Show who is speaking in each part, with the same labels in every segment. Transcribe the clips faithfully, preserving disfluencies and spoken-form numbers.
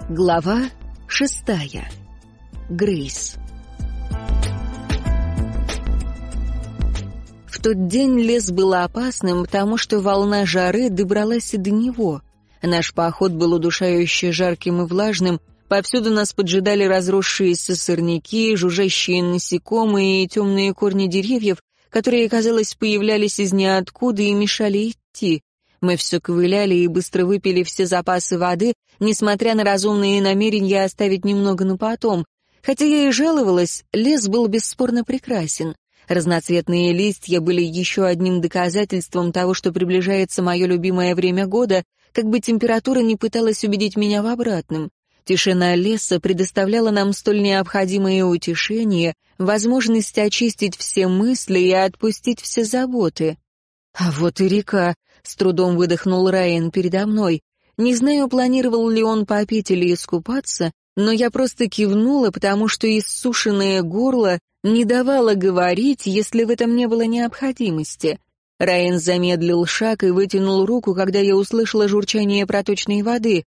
Speaker 1: Глава шестая. Грейс. В тот день лес был опасным, потому что волна жары добралась и до него. Наш поход был удушающе жарким и влажным, повсюду нас поджидали разросшиеся сорняки, жужжащие насекомые и темные корни деревьев, которые, казалось, появлялись из ниоткуда и мешали идти. Мы все ковыляли и быстро выпили все запасы воды, несмотря на разумные намерения оставить немного на потом. Хотя я и жаловалась, лес был бесспорно прекрасен. Разноцветные листья были еще одним доказательством того, что приближается мое любимое время года, как бы температура не пыталась убедить меня в обратном. Тишина леса предоставляла нам столь необходимое утешение, возможность очистить все мысли и отпустить все заботы. А вот и река. С трудом выдохнул Райан передо мной. Не знаю, планировал ли он попить или искупаться, но я просто кивнула, потому что иссушенное горло не давало говорить, если в этом не было необходимости. Райан замедлил шаг и вытянул руку, когда я услышала журчание проточной воды.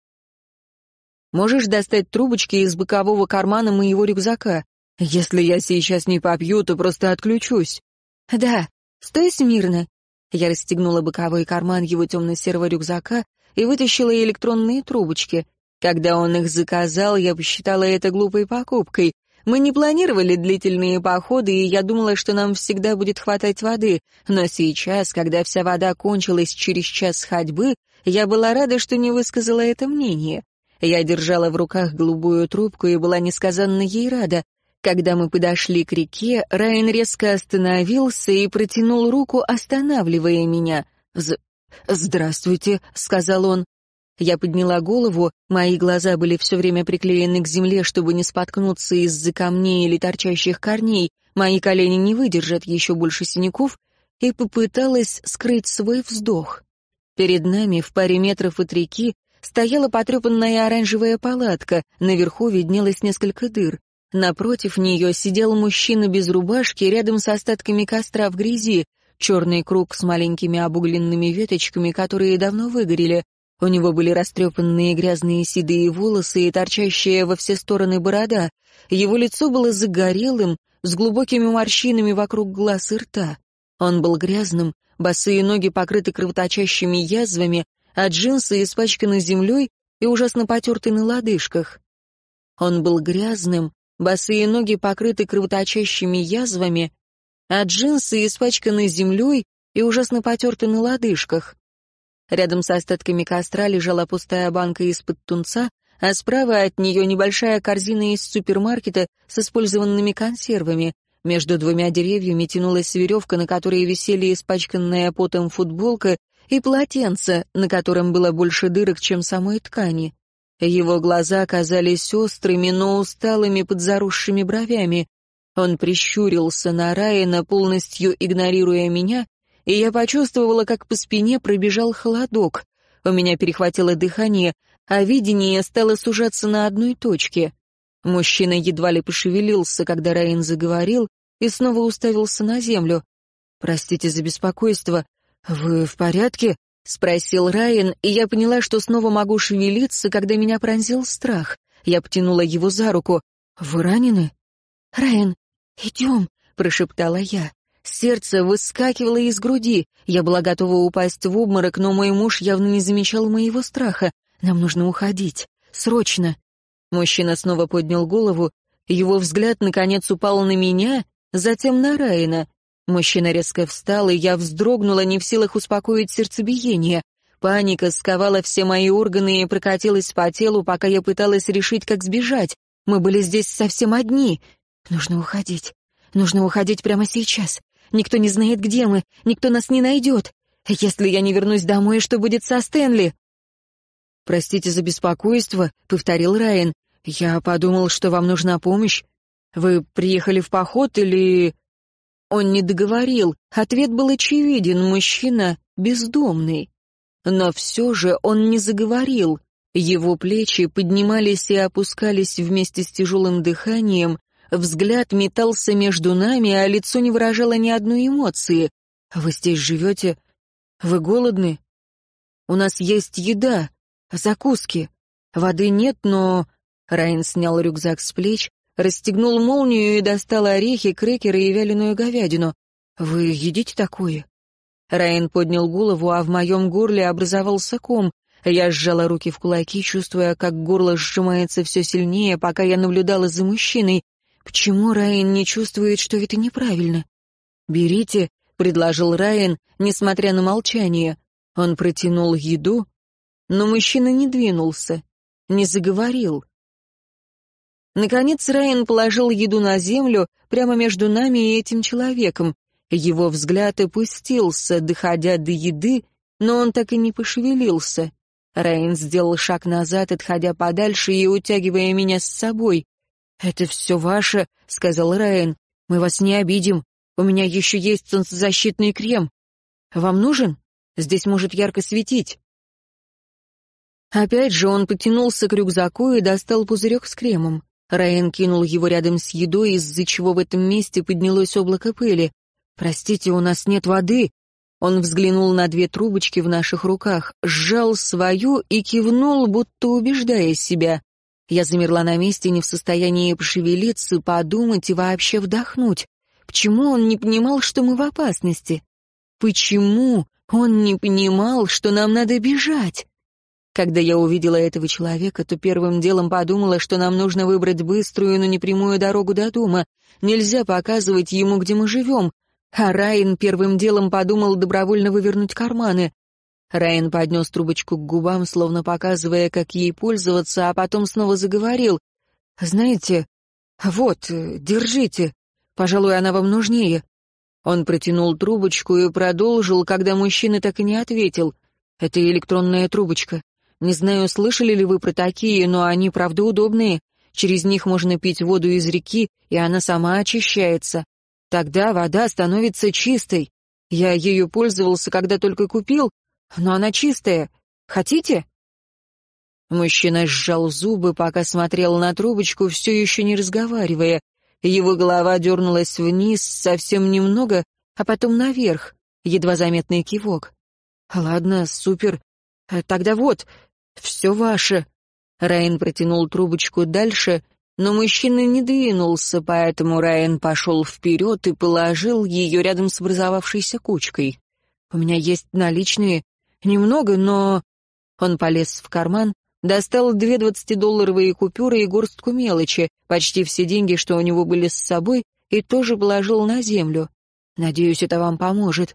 Speaker 1: «Можешь достать трубочки из бокового кармана моего рюкзака? Если я сейчас не попью, то просто отключусь». «Да, стой смирно». Я расстегнула боковой карман его темно-серого рюкзака и вытащила электронные трубочки. Когда он их заказал, я посчитала это глупой покупкой. Мы не планировали длительные походы, и я думала, что нам всегда будет хватать воды. Но сейчас, когда вся вода кончилась через час ходьбы, я была рада, что не высказала это мнение. Я держала в руках голубую трубку и была несказанно ей рада. Когда мы подошли к реке, Райан резко остановился и протянул руку, останавливая меня. «З... «Здравствуйте», — сказал он. Я подняла голову, мои глаза были все время приклеены к земле, чтобы не споткнуться из-за камней или торчащих корней, мои колени не выдержат еще больше синяков, и попыталась скрыть свой вздох. Перед нами, в паре метров от реки, стояла потрепанная оранжевая палатка, наверху виднелось несколько дыр. Напротив нее сидел мужчина без рубашки рядом с остатками костра в грязи, черный круг с маленькими обугленными веточками, которые давно выгорели. У него были растрепанные грязные седые волосы и торчащая во все стороны борода. Его лицо было загорелым, с глубокими морщинами вокруг глаз и рта. Он был грязным, босые ноги покрыты кровоточащими язвами, а джинсы испачканы землей и ужасно потерты на лодыжках. Он был грязным, босые ноги покрыты кровоточащими язвами, а джинсы испачканы землей и ужасно потерты на лодыжках. Рядом с остатками костра лежала пустая банка из-под тунца, а справа от нее небольшая корзина из супермаркета с использованными консервами. Между двумя деревьями тянулась веревка, на которой висели испачканная потом футболка и полотенце, на котором было больше дырок, чем самой ткани. Его глаза казались острыми, но усталыми под заросшими бровями. Он прищурился на Райана, полностью игнорируя меня, и я почувствовала, как по спине пробежал холодок. У меня перехватило дыхание, а видение стало сужаться на одной точке. Мужчина едва ли пошевелился, когда Райан заговорил, и снова уставился на землю. «Простите за беспокойство. Вы в порядке?» — спросил Райан, и я поняла, что снова могу шевелиться, когда меня пронзил страх. Я потянула его за руку. «Вы ранены?» «Райан, идем», — прошептала я. Сердце выскакивало из груди. Я была готова упасть в обморок, но мой муж явно не замечал моего страха. «Нам нужно уходить. Срочно». Мужчина снова поднял голову. Его взгляд, наконец, упал на меня, затем на Райана. Мужчина резко встал, и я вздрогнула, не в силах успокоить сердцебиение. Паника сковала все мои органы и прокатилась по телу, пока я пыталась решить, как сбежать. Мы были здесь совсем одни. Нужно уходить. Нужно уходить прямо сейчас. Никто не знает, где мы. Никто нас не найдет. Если я не вернусь домой, что будет со Стэнли? «Простите за беспокойство», — повторил Райан. «Я подумал, что вам нужна помощь. Вы приехали в поход или...» Он не договорил. Ответ был очевиден. Мужчина бездомный. Но все же он не заговорил. Его плечи поднимались и опускались вместе с тяжелым дыханием. Взгляд метался между нами, а лицо не выражало ни одной эмоции. «Вы здесь живете? Вы голодны? У нас есть еда, закуски. «Воды нет, но...» Райан снял рюкзак с плеч, расстегнул молнию и достал орехи, крекеры и вяленую говядину. «Вы едите такое?» Райан поднял голову, а в моем горле образовался ком. Я сжала руки в кулаки, чувствуя, как горло сжимается все сильнее, пока я наблюдала за мужчиной. Почему Райан не чувствует, что это неправильно? «Берите», — предложил Райан, несмотря на молчание. Он протянул еду, но мужчина не двинулся, не заговорил. Наконец Райан положил еду на землю прямо между нами и этим человеком. Его взгляд опустился, доходя до еды, но он так и не пошевелился. Райан сделал шаг назад, отходя подальше и утягивая меня с собой. «Это все ваше», — сказал Райан. «Мы вас не обидим. У меня еще есть солнцезащитный крем. Вам нужен? Здесь может ярко светить». Опять же он потянулся к рюкзаку и достал пузырек с кремом. Райан кинул его рядом с едой, из-за чего в этом месте поднялось облако пыли. «Простите, у нас нет воды». Он взглянул на две трубочки в наших руках, сжал свою и кивнул, будто убеждая себя. Я замерла на месте, не в состоянии пошевелиться, подумать и вообще вдохнуть. Почему он не понимал, что мы в опасности? Почему он не понимал, что нам надо бежать? Когда я увидела этого человека, то первым делом подумала, что нам нужно выбрать быструю, но непрямую дорогу до дома. Нельзя показывать ему, где мы живем. А Райан первым делом подумал добровольно вывернуть карманы. Райан поднес трубочку к губам, словно показывая, как ей пользоваться, а потом снова заговорил. «Знаете, вот, держите. Пожалуй, она вам нужнее». Он протянул трубочку и продолжил, когда мужчина так и не ответил. «Это электронная трубочка. Не знаю, слышали ли вы про такие, но они, правда, удобные. Через них можно пить воду из реки, и она сама очищается. Тогда вода становится чистой. Я ею пользовался, когда только купил, но она чистая. Хотите?» Мужчина сжал зубы, пока смотрел на трубочку, все еще не разговаривая. Его голова дернулась вниз совсем немного, а потом наверх, едва заметный кивок. «Ладно, супер. Тогда вот, все ваше». Райан протянул трубочку дальше, но мужчина не двинулся, поэтому Райан пошел вперед и положил ее рядом с образовавшейся кучкой. «У меня есть наличные. Немного, но...» Он полез в карман, достал две двадцатидолларовые купюры и горстку мелочи, почти все деньги, что у него были с собой, и тоже положил на землю. «Надеюсь, это вам поможет».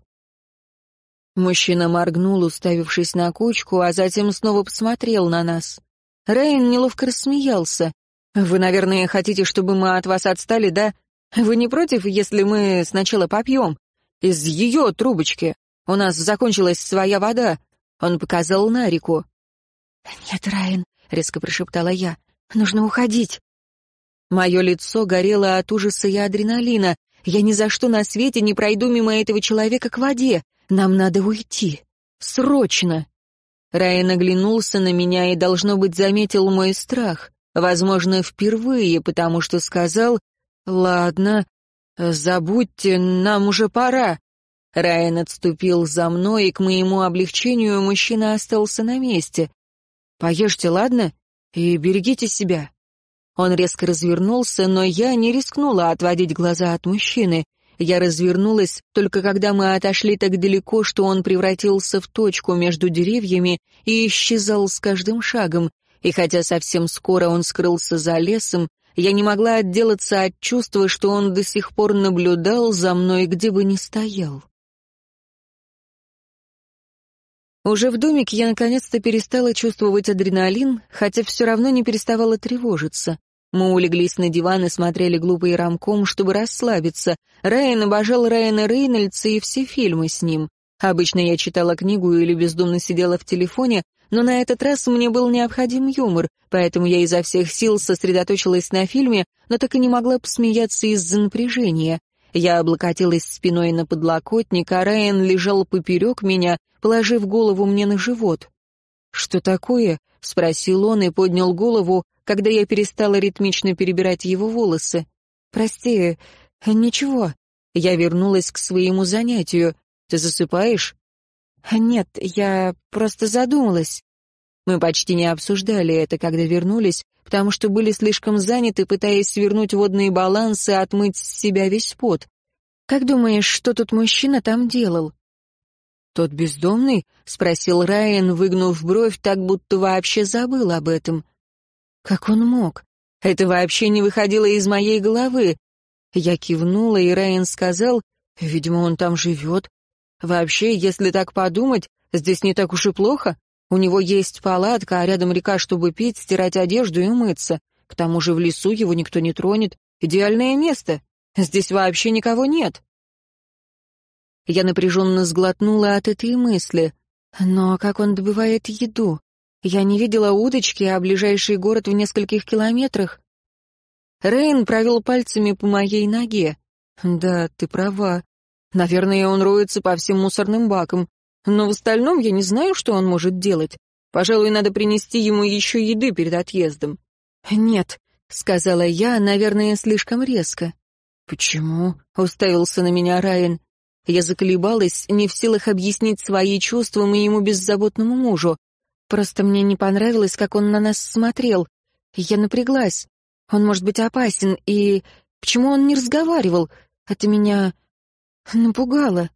Speaker 1: Мужчина моргнул, уставившись на кучку, а затем снова посмотрел на нас. Райан неловко рассмеялся. «Вы, наверное, хотите, чтобы мы от вас отстали, да? Вы не против, если мы сначала попьем? Из ее трубочки. У нас закончилась своя вода». Он показал на реку. «Нет, Райан», — резко прошептала я, — «нужно уходить». Мое лицо горело от ужаса и адреналина. Я ни за что на свете не пройду мимо этого человека к воде. Нам надо уйти. Срочно. Райан оглянулся на меня и, должно быть, заметил мой страх. Возможно, впервые, потому что сказал: «Ладно, забудьте, нам уже пора». Райан отступил за мной, и к моему облегчению мужчина остался на месте. «Поешьте, ладно? И берегите себя». Он резко развернулся, но я не рискнула отводить глаза от мужчины. Я развернулась только когда мы отошли так далеко, что он превратился в точку между деревьями и исчезал с каждым шагом. И хотя совсем скоро он скрылся за лесом, я не могла отделаться от чувства, что он до сих пор наблюдал за мной, где бы ни стоял. Уже в домике я наконец-то перестала чувствовать адреналин, хотя все равно не переставала тревожиться. Мы улеглись на диван и смотрели глупый ромком, чтобы расслабиться. Райан обожал Райана Рейнольдса и все фильмы с ним. Обычно я читала книгу или бездумно сидела в телефоне, но на этот раз мне был необходим юмор, поэтому я изо всех сил сосредоточилась на фильме, но так и не могла посмеяться из-за напряжения. Я облокотилась спиной на подлокотник, а Райан лежал поперек меня, положив голову мне на живот. «Что такое?» — спросил он и поднял голову, когда я перестала ритмично перебирать его волосы. «Прости, ничего». Я вернулась к своему занятию. «Ты засыпаешь?» «Нет, я просто задумалась». Мы почти не обсуждали это, когда вернулись, потому что были слишком заняты, пытаясь свернуть водные балансы и отмыть с себя весь пот. «Как думаешь, что тот мужчина там делал?» «Тот бездомный?» — спросил Райан, выгнув бровь, так будто вообще забыл об этом. «Как он мог? Это вообще не выходило из моей головы». Я кивнула, и Райан сказал, «Видимо, он там живет. Вообще, если так подумать, здесь не так уж и плохо. У него есть палатка, а рядом река, чтобы пить, стирать одежду и мыться. К тому же в лесу его никто не тронет. Идеальное место. Здесь вообще никого нет». Я напряженно сглотнула от этой мысли. Но как он добывает еду? Я не видела удочки, а ближайший город в нескольких километрах. Рейн провел пальцами по моей ноге. «Да, ты права. Наверное, он роется по всем мусорным бакам. Но в остальном я не знаю, что он может делать. Пожалуй, надо принести ему еще еды перед отъездом». «Нет», — сказала я, наверное, слишком резко. «Почему?» — уставился на меня Райан. Я заколебалась, не в силах объяснить свои чувства моему беззаботному мужу. Просто мне не понравилось, как он на нас смотрел. Я напряглась. Он может быть опасен, и... Почему он не разговаривал? Это меня напугало.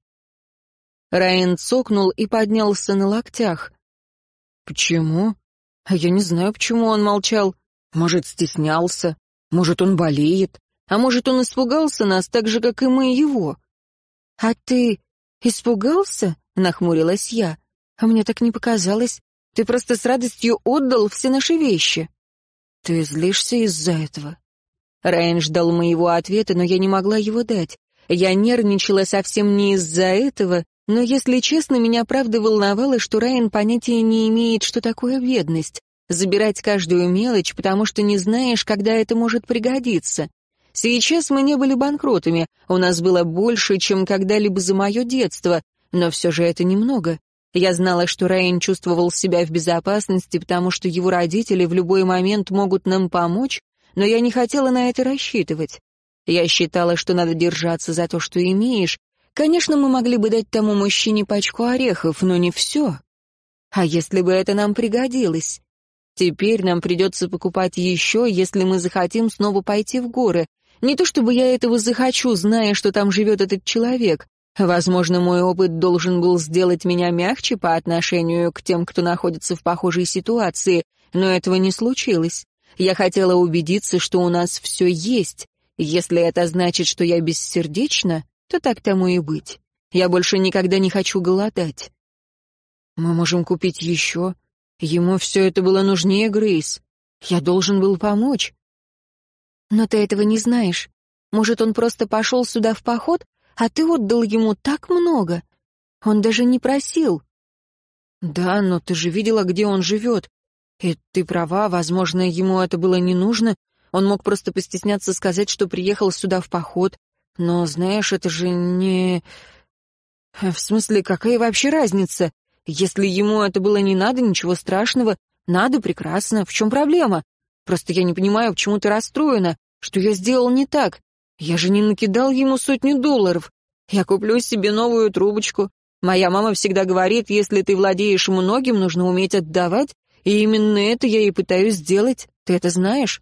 Speaker 1: Райан цокнул и поднялся на локтях. «Почему?» «А я не знаю, почему он молчал. Может, стеснялся, может, он болеет, а может, он испугался нас так же, как и мы его». «А ты испугался?» — нахмурилась я. «А мне так не показалось. Ты просто с радостью отдал все наши вещи». «Ты злишься из-за этого?» Райан ждал моего ответа, но я не могла его дать. Я нервничала совсем не из-за этого, но, если честно, меня правда волновало, что Райан понятия не имеет, что такое бедность. Забирать каждую мелочь, потому что не знаешь, когда это может пригодиться. Сейчас мы не были банкротами, у нас было больше, чем когда-либо за мое детство, но все же это немного. Я знала, что Райан чувствовал себя в безопасности, потому что его родители в любой момент могут нам помочь, но я не хотела на это рассчитывать. Я считала, что надо держаться за то, что имеешь. Конечно, мы могли бы дать тому мужчине пачку орехов, но не все. А если бы это нам пригодилось? Теперь нам придется покупать еще, если мы захотим снова пойти в горы. Не то чтобы я этого захочу, зная, что там живет этот человек. Возможно, мой опыт должен был сделать меня мягче по отношению к тем, кто находится в похожей ситуации, но этого не случилось. Я хотела убедиться, что у нас все есть. Если это значит, что я бессердечна, то так тому и быть. Я больше никогда не хочу голодать. Мы можем купить еще. Ему все это было нужнее, Грейс. Я должен был помочь. Но ты этого не знаешь. Может, он просто пошел сюда в поход, а ты отдал ему так много. Он даже не просил. Да, но ты же видела, где он живет. И ты права, возможно, ему это было не нужно. Он мог просто постесняться сказать, что приехал сюда в поход. Но, знаешь, это же не... В смысле, какая вообще разница? Если ему это было не надо, ничего страшного. Надо, прекрасно. В чем проблема? Просто я не понимаю, почему ты расстроена. Что я сделал не так? Я же не накидал ему сотни долларов. Я куплю себе новую трубочку. Моя мама всегда говорит, если ты владеешь многим, нужно уметь отдавать. И именно это я и пытаюсь сделать. Ты это знаешь?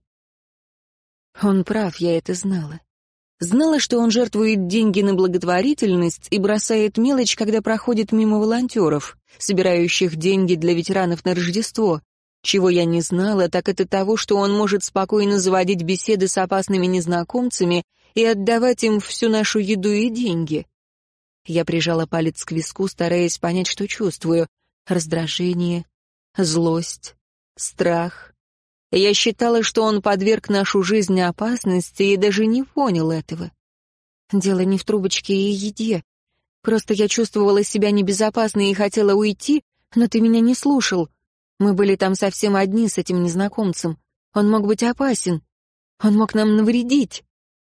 Speaker 1: Он прав, я это знала. Знала, что он жертвует деньги на благотворительность и бросает мелочь, когда проходит мимо волонтеров, собирающих деньги для ветеранов на Рождество. Чего я не знала, так это того, что он может спокойно заводить беседы с опасными незнакомцами и отдавать им всю нашу еду и деньги. Я прижала палец к виску, стараясь понять, что чувствую. Раздражение, злость, страх. Я считала, что он подверг нашу жизнь опасности и даже не понял этого. Дело не в трубочке и еде. Просто я чувствовала себя небезопасно и хотела уйти, но ты меня не слушал. Мы были там совсем одни с этим незнакомцем. Он мог быть опасен. Он мог нам навредить.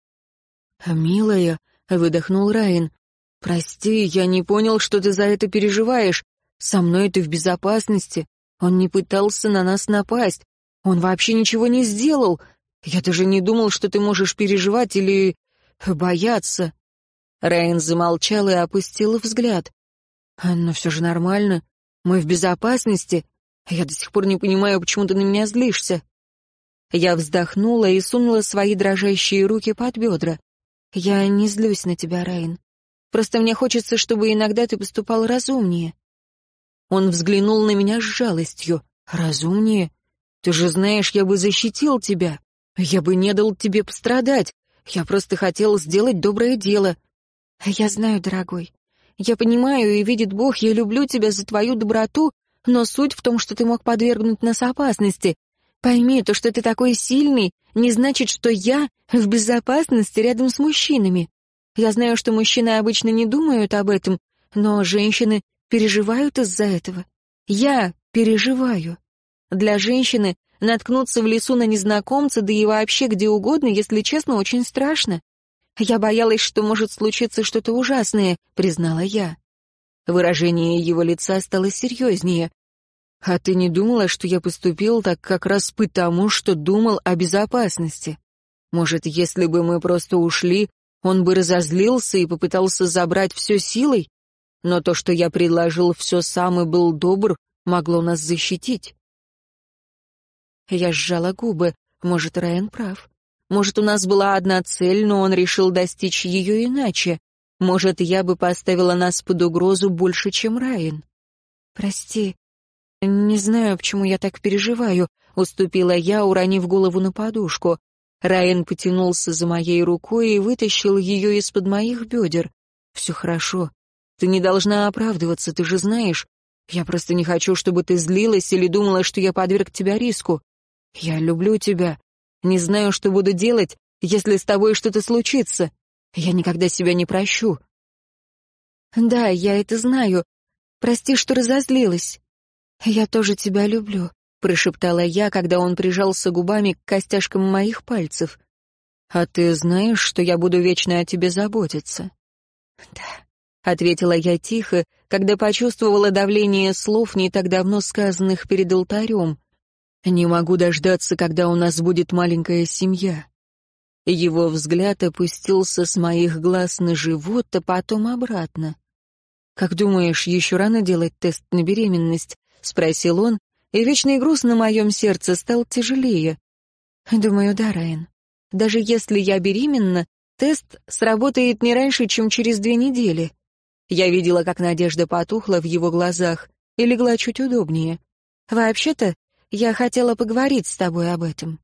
Speaker 1: «Милая», — выдохнул Райан, — «прости, я не понял, что ты за это переживаешь. Со мной ты в безопасности. Он не пытался на нас напасть. Он вообще ничего не сделал. Я даже не думал, что ты можешь переживать или бояться». Райан замолчал и опустил взгляд. «Но все же нормально. Мы в безопасности. Я до сих пор не понимаю, почему ты на меня злишься». Я вздохнула и сунула свои дрожащие руки под бедра. «Я не злюсь на тебя, Райан. Просто мне хочется, чтобы иногда ты поступал разумнее». Он взглянул на меня с жалостью. «Разумнее? Ты же знаешь, я бы защитил тебя. Я бы не дал тебе пострадать. Я просто хотел сделать доброе дело». «Я знаю, дорогой. Я понимаю, и видит Бог, я люблю тебя за твою доброту, но суть в том, что ты мог подвергнуть нас опасности. Пойми, то, что ты такой сильный, не значит, что я в безопасности рядом с мужчинами. Я знаю, что мужчины обычно не думают об этом, но женщины переживают из-за этого. Я переживаю. Для женщины наткнуться в лесу на незнакомца, да и вообще где угодно, если честно, очень страшно. Я боялась, что может случиться что-то ужасное, признала я. Выражение его лица стало серьезнее. «А ты не думала, что я поступил так как раз потому, что думал о безопасности? Может, если бы мы просто ушли, он бы разозлился и попытался забрать все силой? Но то, что я предложил все сам и был добр, могло нас защитить». Я сжала губы. Может, Райан прав. Может, у нас была одна цель, но он решил достичь ее иначе. Может, я бы поставила нас под угрозу больше, чем Райан. «Прости, не знаю, почему я так переживаю», — уступила я, уронив голову на подушку. Райан потянулся за моей рукой и вытащил ее из-под моих бедер. «Все хорошо. Ты не должна оправдываться, ты же знаешь. Я просто не хочу, чтобы ты злилась или думала, что я подверг тебя риску. Я люблю тебя. Не знаю, что буду делать, если с тобой что-то случится. Я никогда себя не прощу». «Да, я это знаю. Прости, что разозлилась». «Я тоже тебя люблю», — прошептала я, когда он прижался губами к костяшкам моих пальцев. «А ты знаешь, что я буду вечно о тебе заботиться?» «Да», — ответила я тихо, когда почувствовала давление слов, не так давно сказанных перед алтарем. «Не могу дождаться, когда у нас будет маленькая семья». Его взгляд опустился с моих глаз на живот, а потом обратно. «Как думаешь, еще рано делать тест на беременность?» — спросил он, и вечный груз на моем сердце стал тяжелее. «Думаю, да, Райан. Даже если я беременна, тест сработает не раньше, чем через две недели». Я видела, как надежда потухла в его глазах и легла чуть удобнее. «Вообще-то, я хотела поговорить с тобой об этом».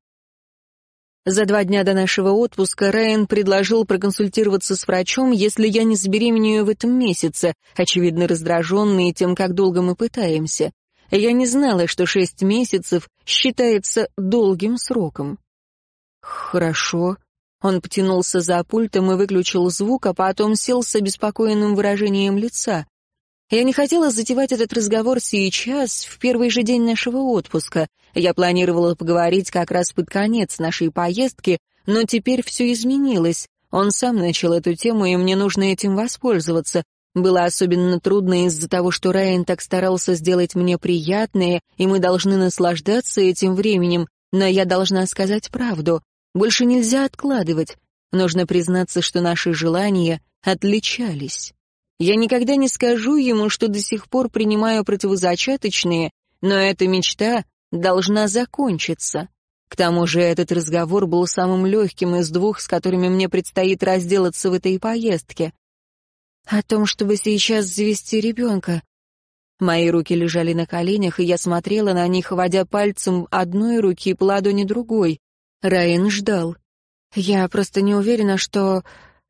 Speaker 1: За два дня до нашего отпуска Райан предложил проконсультироваться с врачом, если я не забеременею в этом месяце, очевидно раздраженный тем, как долго мы пытаемся. Я не знала, что шесть месяцев считается долгим сроком. «Хорошо». Он потянулся за пультом и выключил звук, а потом сел с обеспокоенным выражением лица. Я не хотела затевать этот разговор сейчас, в первый же день нашего отпуска. Я планировала поговорить как раз под конец нашей поездки, но теперь все изменилось. Он сам начал эту тему, и мне нужно этим воспользоваться. Было особенно трудно из-за того, что Райан так старался сделать мне приятное, и мы должны наслаждаться этим временем, но я должна сказать правду. Больше нельзя откладывать. Нужно признаться, что наши желания отличались. Я никогда не скажу ему, что до сих пор принимаю противозачаточные, но эта мечта должна закончиться. К тому же этот разговор был самым легким из двух, с которыми мне предстоит разделаться в этой поездке. О том, чтобы сейчас завести ребенка. Мои руки лежали на коленях, и я смотрела на них, водя пальцем одной руки по ладони другой. Райан ждал. Я просто не уверена, что...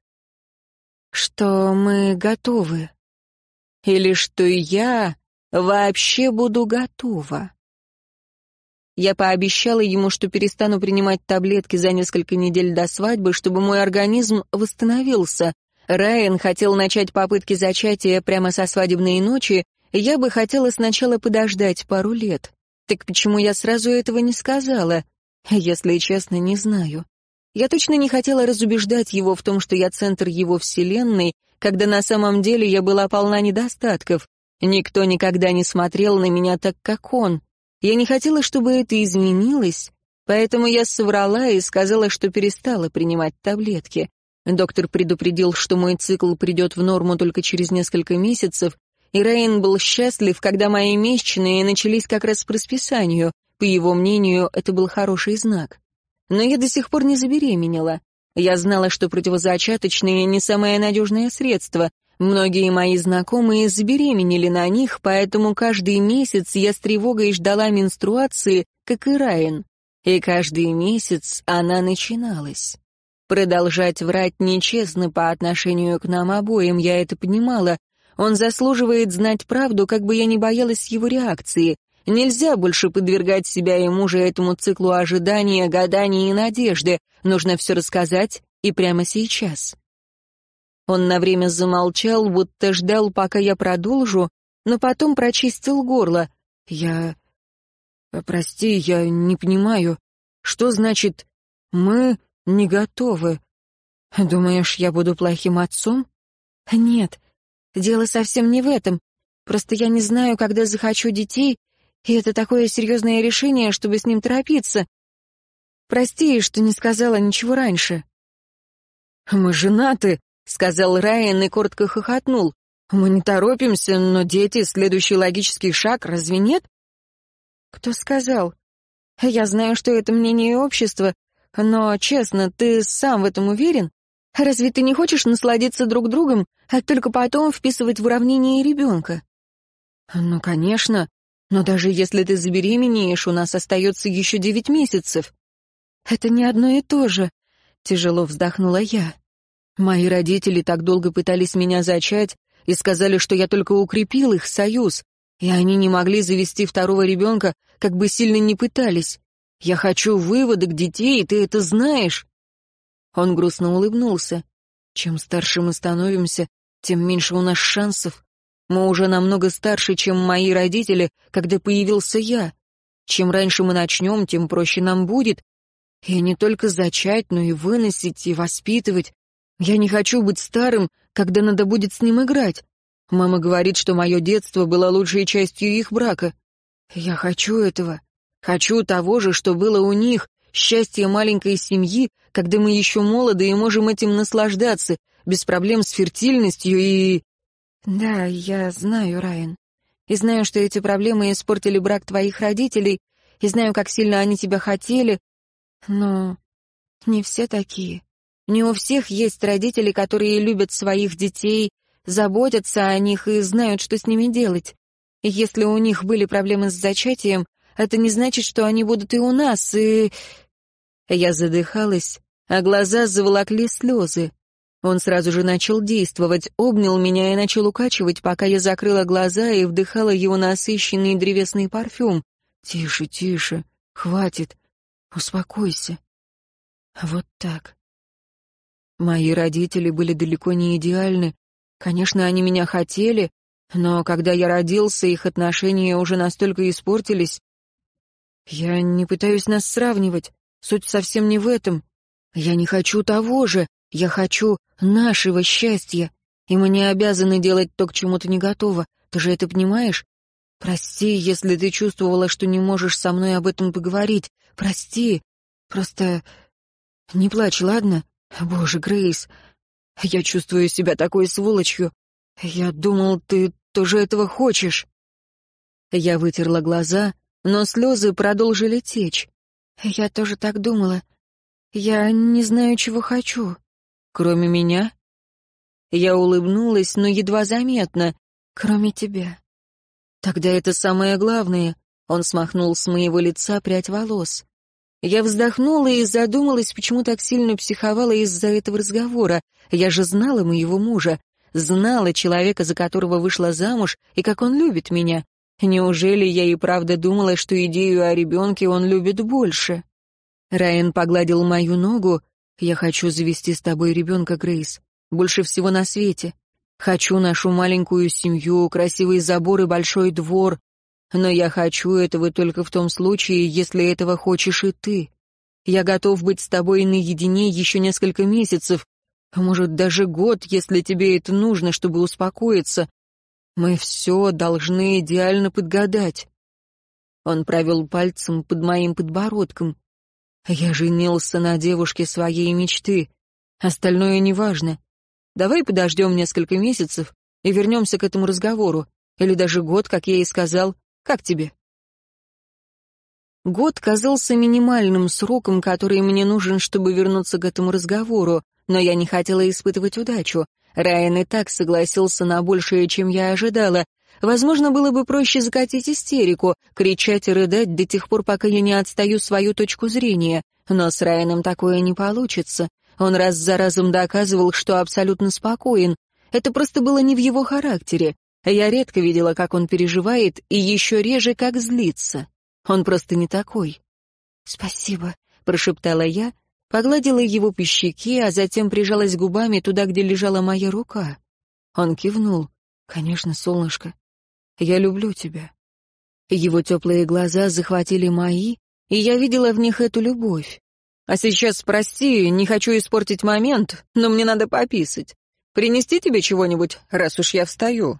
Speaker 1: что мы готовы. Или что я вообще буду готова. Я пообещала ему, что перестану принимать таблетки за несколько недель до свадьбы, чтобы мой организм восстановился. Райан хотел начать попытки зачатия прямо со свадебной ночи, и я бы хотела сначала подождать пару лет. Так почему я сразу этого не сказала? Если честно, не знаю. Я точно не хотела разубеждать его в том, что я центр его вселенной, когда на самом деле я была полна недостатков. Никто никогда не смотрел на меня так, как он. Я не хотела, чтобы это изменилось, поэтому я соврала и сказала, что перестала принимать таблетки. Доктор предупредил, что мой цикл придет в норму только через несколько месяцев, и Райан был счастлив, когда мои месячные начались как раз по расписанию. По его мнению, это был хороший знак. Но я до сих пор не забеременела. Я знала, что противозачаточные не самое надежное средство. Многие мои знакомые забеременели на них, поэтому каждый месяц я с тревогой ждала менструации, как и Райан. И каждый месяц она начиналась. Продолжать врать нечестно по отношению к нам обоим, я это понимала. Он заслуживает знать правду, как бы я ни боялась его реакции. Нельзя больше подвергать себя и мужа этому циклу ожидания, гадания и надежды. Нужно все рассказать, и прямо сейчас. Он на время замолчал, будто ждал, пока я продолжу, но потом прочистил горло. Я... Прости, я не понимаю. Что значит «мы не готовы»? Думаешь, я буду плохим отцом? Нет, дело совсем не в этом. Просто я не знаю, когда захочу детей, и это такое серьезное решение, чтобы с ним торопиться. Прости, что не сказала ничего раньше. «Мы женаты», — сказал Райан и коротко хохотнул. «Мы не торопимся, но дети — следующий логический шаг, разве нет?» «Кто сказал? Я знаю, что это мнение общества, но, честно, ты сам в этом уверен? Разве ты не хочешь насладиться друг другом, а только потом вписывать в уравнение ребенка?» «Ну, конечно. Но даже если ты забеременеешь, у нас остается еще девять месяцев. Это не одно и то же, тяжело вздохнула я. Мои родители так долго пытались меня зачать и сказали, что я только укрепил их союз, и они не могли завести второго ребенка, как бы сильно ни пытались. Я хочу выводок детей, и ты это знаешь. Он грустно улыбнулся. Чем старше мы становимся, тем меньше у нас шансов. Мы уже намного старше, чем мои родители, когда появился я. Чем раньше мы начнем, тем проще нам будет. И не только зачать, но и выносить, и воспитывать. Я не хочу быть старым, когда надо будет с ним играть. Мама говорит, что мое детство было лучшей частью их брака. Я хочу этого. Хочу того же, что было у них, счастье маленькой семьи, когда мы еще молоды и можем этим наслаждаться, без проблем с фертильностью и... «Да, я знаю, Райан. И знаю, что эти проблемы испортили брак твоих родителей, и знаю, как сильно они тебя хотели, но не все такие. Не у всех есть родители, которые любят своих детей, заботятся о них и знают, что с ними делать. И если у них были проблемы с зачатием, это не значит, что они будут и у нас, и...» Я задыхалась, а глаза заволокли слезы. Он сразу же начал действовать, обнял меня и начал укачивать, пока я закрыла глаза и вдыхала его насыщенный древесный парфюм. «Тише, тише, хватит, успокойся». Вот так. Мои родители были далеко не идеальны. Конечно, они меня хотели, но когда я родился, их отношения уже настолько испортились. Я не пытаюсь нас сравнивать, суть совсем не в этом. Я не хочу того же. Я хочу нашего счастья, и мы не обязаны делать то, к чему ты не готова. Ты же это понимаешь? Прости, если ты чувствовала, что не можешь со мной об этом поговорить. Прости. Просто не плачь, ладно? Боже, Грейс, я чувствую себя такой сволочью. Я думал, ты тоже этого хочешь. Я вытерла глаза, но слезы продолжили течь. Я тоже так думала. Я не знаю, чего хочу. Кроме меня? Я улыбнулась, но едва заметно. Кроме тебя. Тогда это самое главное. Он смахнул с моего лица прядь волос. Я вздохнула и задумалась, почему так сильно психовала из-за этого разговора. Я же знала моего мужа, знала человека, за которого вышла замуж, и как он любит меня. Неужели я и правда думала, что идею о ребенке он любит больше? Райан погладил мою ногу. «Я хочу завести с тобой ребенка, Грейс. Больше всего на свете. Хочу нашу маленькую семью, красивый забор и большой двор. Но я хочу этого только в том случае, если этого хочешь и ты. Я готов быть с тобой наедине еще несколько месяцев, а может даже год, если тебе это нужно, чтобы успокоиться. Мы все должны идеально подгадать». Он провел пальцем под моим подбородком. «Я женился на девушке своей мечты. Остальное неважно. Давай подождем несколько месяцев и вернемся к этому разговору. Или даже год, как я и сказал. Как тебе?» Год казался минимальным сроком, который мне нужен, чтобы вернуться к этому разговору, но я не хотела испытывать удачу. Райан и так согласился на большее, чем я ожидала. Возможно, было бы проще закатить истерику, кричать и рыдать до тех пор, пока я не отстаю свою точку зрения. Но с Райаном такое не получится. Он раз за разом доказывал, что абсолютно спокоен. Это просто было не в его характере. Я редко видела, как он переживает, и еще реже, как злится. Он просто не такой. «Спасибо», — прошептала я, погладила его по щеке, а затем прижалась губами туда, где лежала моя рука. Он кивнул. «Конечно, солнышко. Я люблю тебя». Его теплые глаза захватили мои, и я видела в них эту любовь. «А сейчас, прости, не хочу испортить момент, но мне надо пописать. Принести тебе чего-нибудь, раз уж я встаю?»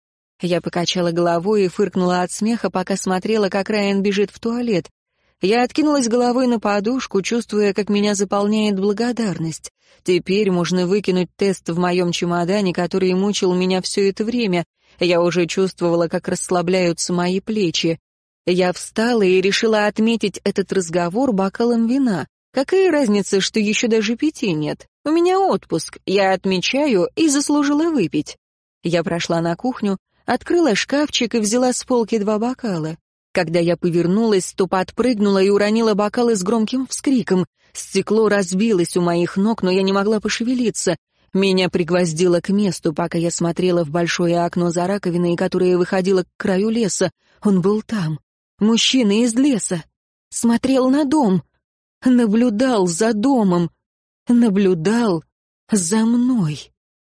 Speaker 1: Я покачала головой и фыркнула от смеха, пока смотрела, как Райан бежит в туалет. Я откинулась головой на подушку, чувствуя, как меня заполняет благодарность. Теперь можно выкинуть тест в моем чемодане, который мучил меня все это время. Я уже чувствовала, как расслабляются мои плечи. Я встала и решила отметить этот разговор бокалом вина. Какая разница, что еще даже пяти нет? У меня отпуск, я отмечаю и заслужила выпить. Я прошла на кухню, открыла шкафчик и взяла с полки два бокала. Когда я повернулась, то подпрыгнула и уронила бокалы с громким вскриком. Стекло разбилось у моих ног, но я не могла пошевелиться. Меня пригвоздило к месту, пока я смотрела в большое окно за раковиной, которое выходило к краю леса. Он был там. Мужчина из леса. Смотрел на дом. Наблюдал за домом. Наблюдал за мной.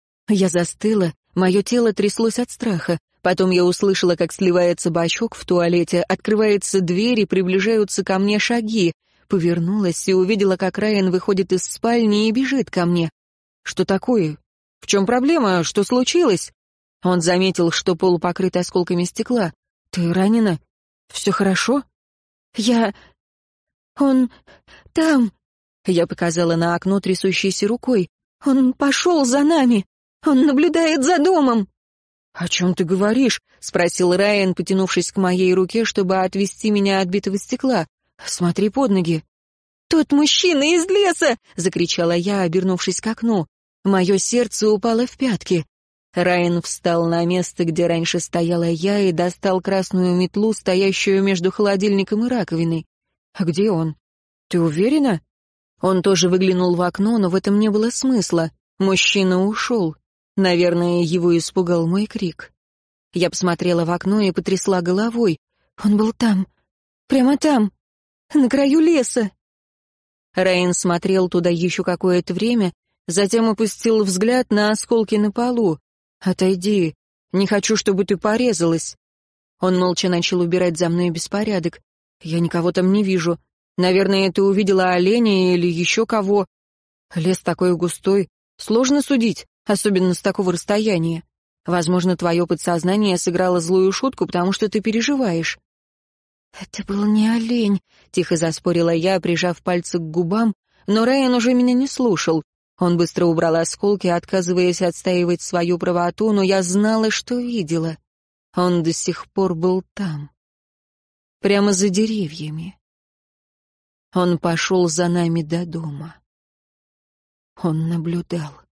Speaker 1: Я застыла, мое тело тряслось от страха. Потом я услышала, как сливается бачок в туалете, открывается дверь и приближаются ко мне шаги. Повернулась и увидела, как Райан выходит из спальни и бежит ко мне. «Что такое? В чем проблема? Что случилось?» Он заметил, что пол покрыт осколками стекла. «Ты ранена? Все хорошо?» «Я... он... там...» Я показала на окно трясущейся рукой. «Он пошел за нами! Он наблюдает за домом!» «О чем ты говоришь?» — спросил Райан, потянувшись к моей руке, чтобы отвести меня от битого стекла. «Смотри под ноги». «Тот мужчина из леса!» — закричала я, обернувшись к окну. Мое сердце упало в пятки. Райан встал на место, где раньше стояла я, и достал красную метлу, стоящую между холодильником и раковиной. «А где он? Ты уверена?» Он тоже выглянул в окно, но в этом не было смысла. Мужчина ушел. Наверное, его испугал мой крик. Я посмотрела в окно и потрясла головой. Он был там, прямо там, на краю леса. Райан смотрел туда еще какое-то время, затем опустил взгляд на осколки на полу. «Отойди, не хочу, чтобы ты порезалась». Он молча начал убирать за мной беспорядок. «Я никого там не вижу. Наверное, ты увидела оленя или еще кого. Лес такой густой, сложно судить, особенно с такого расстояния. Возможно, твое подсознание сыграло злую шутку, потому что ты переживаешь». «Это был не олень», — тихо заспорила я, прижав пальцы к губам, но Райан уже меня не слушал. Он быстро убрал осколки, отказываясь отстаивать свою правоту, но я знала, что видела. Он до сих пор был там, прямо за деревьями. Он пошел за нами до дома. Он наблюдал.